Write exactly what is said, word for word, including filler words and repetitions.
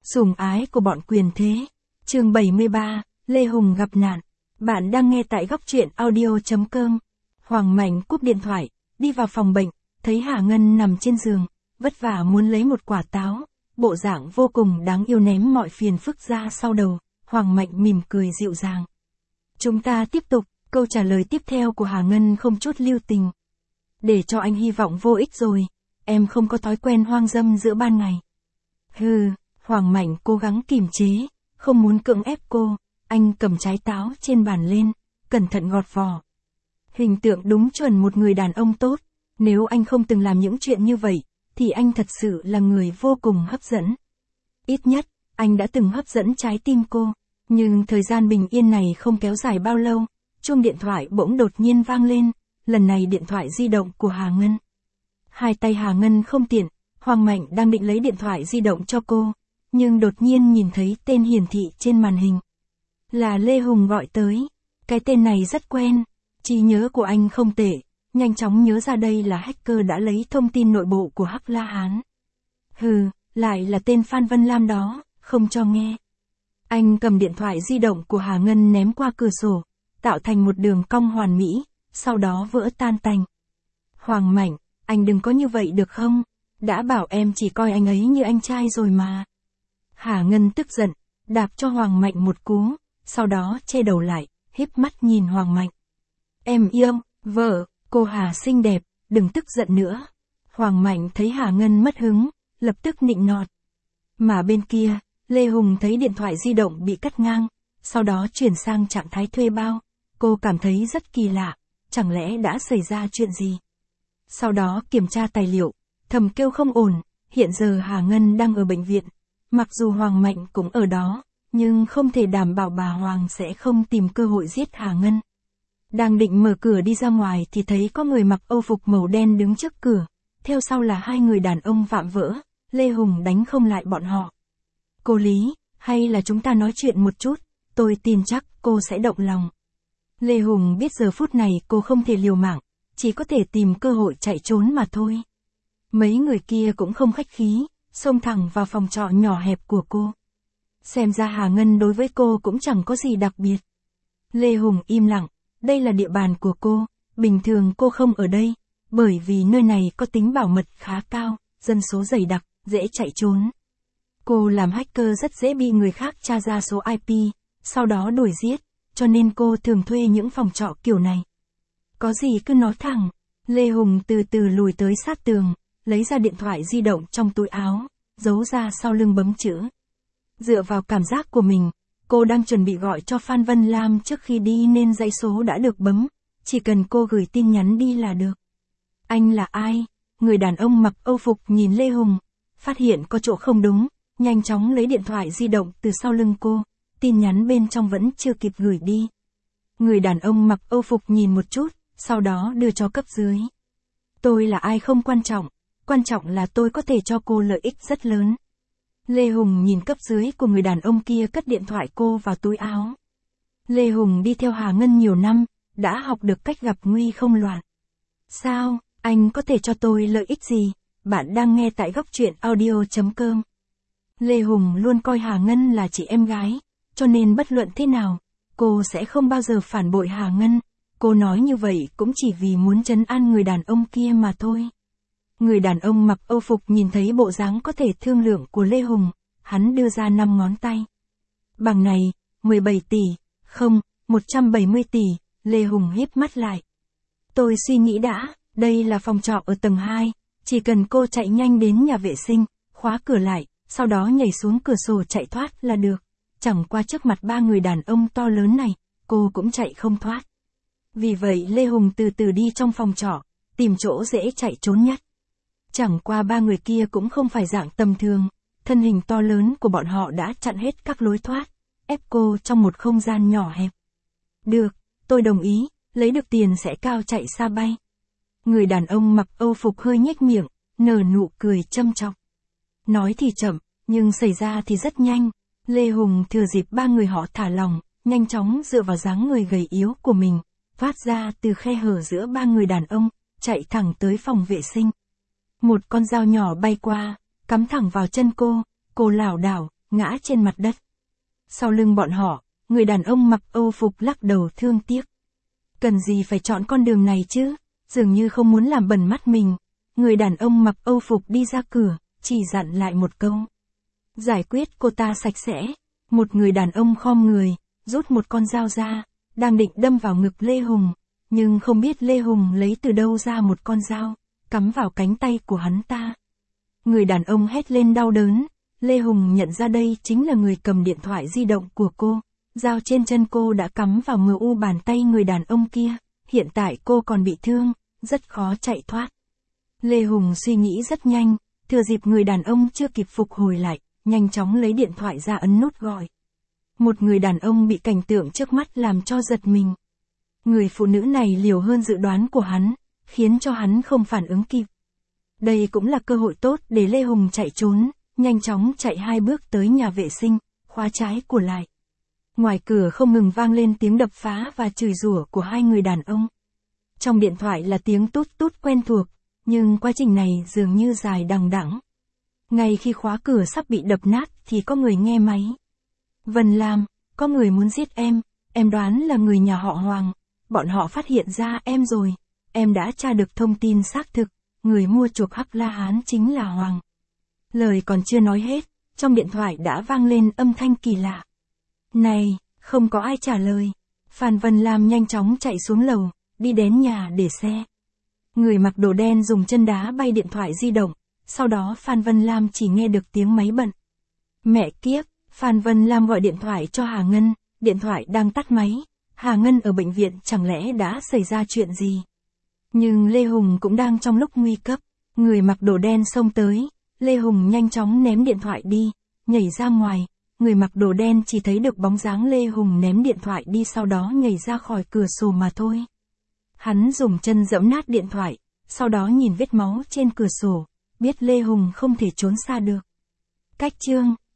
Sủng ái của bọn quyền thế. Chương bảy mươi ba, Lê Hùng gặp nạn. Bạn đang nghe tại góc truyện audio chấm com. Hoàng Mạnh cúp điện thoại, đi vào phòng bệnh, thấy Hà Ngân nằm trên giường, vất vả muốn lấy một quả táo, bộ dạng vô cùng đáng yêu ném mọi phiền phức ra sau đầu. Hoàng Mạnh mỉm cười dịu dàng. Chúng ta tiếp tục, câu trả lời tiếp theo của Hà Ngân không chút lưu tình. Để cho anh hy vọng vô ích rồi, em không có thói quen hoang dâm giữa ban ngày. Hừ, Hoàng Mạnh cố gắng kìm chế, không muốn cưỡng ép cô, anh cầm trái táo trên bàn lên, cẩn thận gọt vỏ. Hình tượng đúng chuẩn một người đàn ông tốt, nếu anh không từng làm những chuyện như vậy, thì anh thật sự là người vô cùng hấp dẫn. Ít nhất, anh đã từng hấp dẫn trái tim cô, nhưng thời gian bình yên này không kéo dài bao lâu, chuông điện thoại bỗng đột nhiên vang lên, lần này điện thoại di động của Hà Ngân. Hai tay Hà Ngân không tiện, Hoàng Mạnh đang định lấy điện thoại di động cho cô, nhưng đột nhiên nhìn thấy tên hiển thị trên màn hình. Là Lê Hùng gọi tới, cái tên này rất quen, trí nhớ của anh không tệ, nhanh chóng nhớ ra đây là hacker đã lấy thông tin nội bộ của Hắc La Hán. Hừ, lại là tên Phan Vân Lam đó, không cho nghe. Anh cầm điện thoại di động của Hà Ngân ném qua cửa sổ, tạo thành một đường cong hoàn mỹ, sau đó vỡ tan tành. Hoàng Mạnh, anh đừng có như vậy được không? Đã bảo em chỉ coi anh ấy như anh trai rồi mà. Hà Ngân tức giận, đạp cho Hoàng Mạnh một cú, sau đó che đầu lại, híp mắt nhìn Hoàng Mạnh. Em yêu, vợ, cô Hà xinh đẹp, đừng tức giận nữa. Hoàng Mạnh thấy Hà Ngân mất hứng, lập tức nịnh nọt. Mà bên kia, Lê Hùng thấy điện thoại di động bị cắt ngang, sau đó chuyển sang trạng thái thuê bao. Cô cảm thấy rất kỳ lạ, chẳng lẽ đã xảy ra chuyện gì? Sau đó kiểm tra tài liệu, thầm kêu không ổn, hiện giờ Hà Ngân đang ở bệnh viện. Mặc dù Hoàng Mạnh cũng ở đó, nhưng không thể đảm bảo bà Hoàng sẽ không tìm cơ hội giết Hà Ngân. Đang định mở cửa đi ra ngoài thì thấy có người mặc âu phục màu đen đứng trước cửa, theo sau là hai người đàn ông vạm vỡ, Lê Hùng đánh không lại bọn họ. Cô Lý, hay là chúng ta nói chuyện một chút, tôi tin chắc cô sẽ động lòng. Lê Hùng biết giờ phút này cô không thể liều mạng, chỉ có thể tìm cơ hội chạy trốn mà thôi. Mấy người kia cũng không khách khí, xông thẳng vào phòng trọ nhỏ hẹp của cô. Xem ra Hà Ngân đối với cô cũng chẳng có gì đặc biệt. Lê Hùng im lặng, đây là địa bàn của cô, bình thường cô không ở đây, bởi vì nơi này có tính bảo mật khá cao, dân số dày đặc, dễ chạy trốn. Cô làm hacker rất dễ bị người khác tra ra số i pê, sau đó đuổi giết, cho nên cô thường thuê những phòng trọ kiểu này. Có gì cứ nói thẳng. Lê Hùng từ từ lùi tới sát tường, lấy ra điện thoại di động trong túi áo, giấu ra sau lưng bấm chữ. Dựa vào cảm giác của mình, cô đang chuẩn bị gọi cho Phan Vân Lam trước khi đi nên dãy số đã được bấm, chỉ cần cô gửi tin nhắn đi là được. Anh là ai? Người đàn ông mặc âu phục nhìn Lê Hùng, phát hiện có chỗ không đúng, nhanh chóng lấy điện thoại di động từ sau lưng cô, tin nhắn bên trong vẫn chưa kịp gửi đi. Người đàn ông mặc âu phục nhìn một chút, sau đó đưa cho cấp dưới. Tôi là ai không quan trọng, quan trọng là tôi có thể cho cô lợi ích rất lớn. Lê Hùng nhìn cấp dưới của người đàn ông kia cất điện thoại cô vào túi áo. Lê Hùng đi theo Hà Ngân nhiều năm, đã học được cách gặp nguy không loạn. Sao, anh có thể cho tôi lợi ích gì? Bạn đang nghe tại góc truyện audio chấm com. Lê Hùng luôn coi Hà Ngân là chị em gái, cho nên bất luận thế nào, cô sẽ không bao giờ phản bội Hà Ngân. Cô nói như vậy cũng chỉ vì muốn trấn an người đàn ông kia mà thôi. Người đàn ông mặc âu phục nhìn thấy bộ dáng có thể thương lượng của Lê Hùng, hắn đưa ra năm ngón tay. Bằng này, mười bảy tỷ, không, một trăm bảy mươi tỷ, Lê Hùng híp mắt lại. Tôi suy nghĩ đã, đây là phòng trọ ở tầng hai, chỉ cần cô chạy nhanh đến nhà vệ sinh, khóa cửa lại, sau đó nhảy xuống cửa sổ chạy thoát là được. Chẳng qua trước mặt ba người đàn ông to lớn này, cô cũng chạy không thoát. Vì vậy Lê Hùng từ từ đi trong phòng trọ, tìm chỗ dễ chạy trốn nhất. Chẳng qua ba người kia cũng không phải dạng tầm thường, thân hình to lớn của bọn họ đã chặn hết các lối thoát, ép cô trong một không gian nhỏ hẹp. Được, tôi đồng ý, lấy được tiền sẽ cao chạy xa bay. Người đàn ông mặc âu phục hơi nhếch miệng, nở nụ cười châm chọc. Nói thì chậm, nhưng xảy ra thì rất nhanh. Lê Hùng thừa dịp ba người họ thả lỏng, nhanh chóng dựa vào dáng người gầy yếu của mình, phát ra từ khe hở giữa ba người đàn ông, chạy thẳng tới phòng vệ sinh. Một con dao nhỏ bay qua, cắm thẳng vào chân cô, cô lảo đảo, ngã trên mặt đất. Sau lưng bọn họ, người đàn ông mặc Âu phục lắc đầu thương tiếc. Cần gì phải chọn con đường này chứ, dường như không muốn làm bẩn mắt mình. Người đàn ông mặc Âu phục đi ra cửa, chỉ dặn lại một câu. Giải quyết cô ta sạch sẽ. Một người đàn ông khom người, rút một con dao ra, đang định đâm vào ngực Lê Hùng, nhưng không biết Lê Hùng lấy từ đâu ra một con dao, cắm vào cánh tay của hắn ta. Người đàn ông hét lên đau đớn, Lê Hùng nhận ra đây chính là người cầm điện thoại di động của cô. Dao trên chân cô đã cắm vào mờ u bàn tay người đàn ông kia, hiện tại cô còn bị thương, rất khó chạy thoát. Lê Hùng suy nghĩ rất nhanh, thừa dịp người đàn ông chưa kịp phục hồi lại, nhanh chóng lấy điện thoại ra ấn nút gọi. Một người đàn ông bị cảnh tượng trước mắt làm cho giật mình. Người phụ nữ này liều hơn dự đoán của hắn, khiến cho hắn không phản ứng kịp. Đây cũng là cơ hội tốt để Lê Hùng chạy trốn, nhanh chóng chạy hai bước tới nhà vệ sinh, khóa trái của lại. Ngoài cửa không ngừng vang lên tiếng đập phá và chửi rủa của hai người đàn ông. Trong điện thoại là tiếng tút tút quen thuộc, nhưng quá trình này dường như dài đằng đẵng. Ngay khi khóa cửa sắp bị đập nát thì có người nghe máy. Vân Lam, có người muốn giết em, em đoán là người nhà họ Hoàng. Bọn họ phát hiện ra em rồi, em đã tra được thông tin xác thực, người mua chuộc Hắc La Hán chính là Hoàng. Lời còn chưa nói hết, trong điện thoại đã vang lên âm thanh kỳ lạ. Này, không có ai trả lời. Phan Vân Lam nhanh chóng chạy xuống lầu, đi đến nhà để xe. Người mặc đồ đen dùng chân đá bay điện thoại di động, sau đó Phan Vân Lam chỉ nghe được tiếng máy bận. Mẹ kiếp, Phan Vân Lam gọi điện thoại cho Hà Ngân, điện thoại đang tắt máy. Hà Ngân ở bệnh viện chẳng lẽ đã xảy ra chuyện gì? Nhưng Lê Hùng cũng đang trong lúc nguy cấp. Người mặc đồ đen xông tới, Lê Hùng nhanh chóng ném điện thoại đi, nhảy ra ngoài. Người mặc đồ đen chỉ thấy được bóng dáng Lê Hùng ném điện thoại đi sau đó nhảy ra khỏi cửa sổ mà thôi. Hắn dùng chân giẫm nát điện thoại, sau đó nhìn vết máu trên cửa sổ, biết Lê Hùng không thể trốn xa được. Cách chương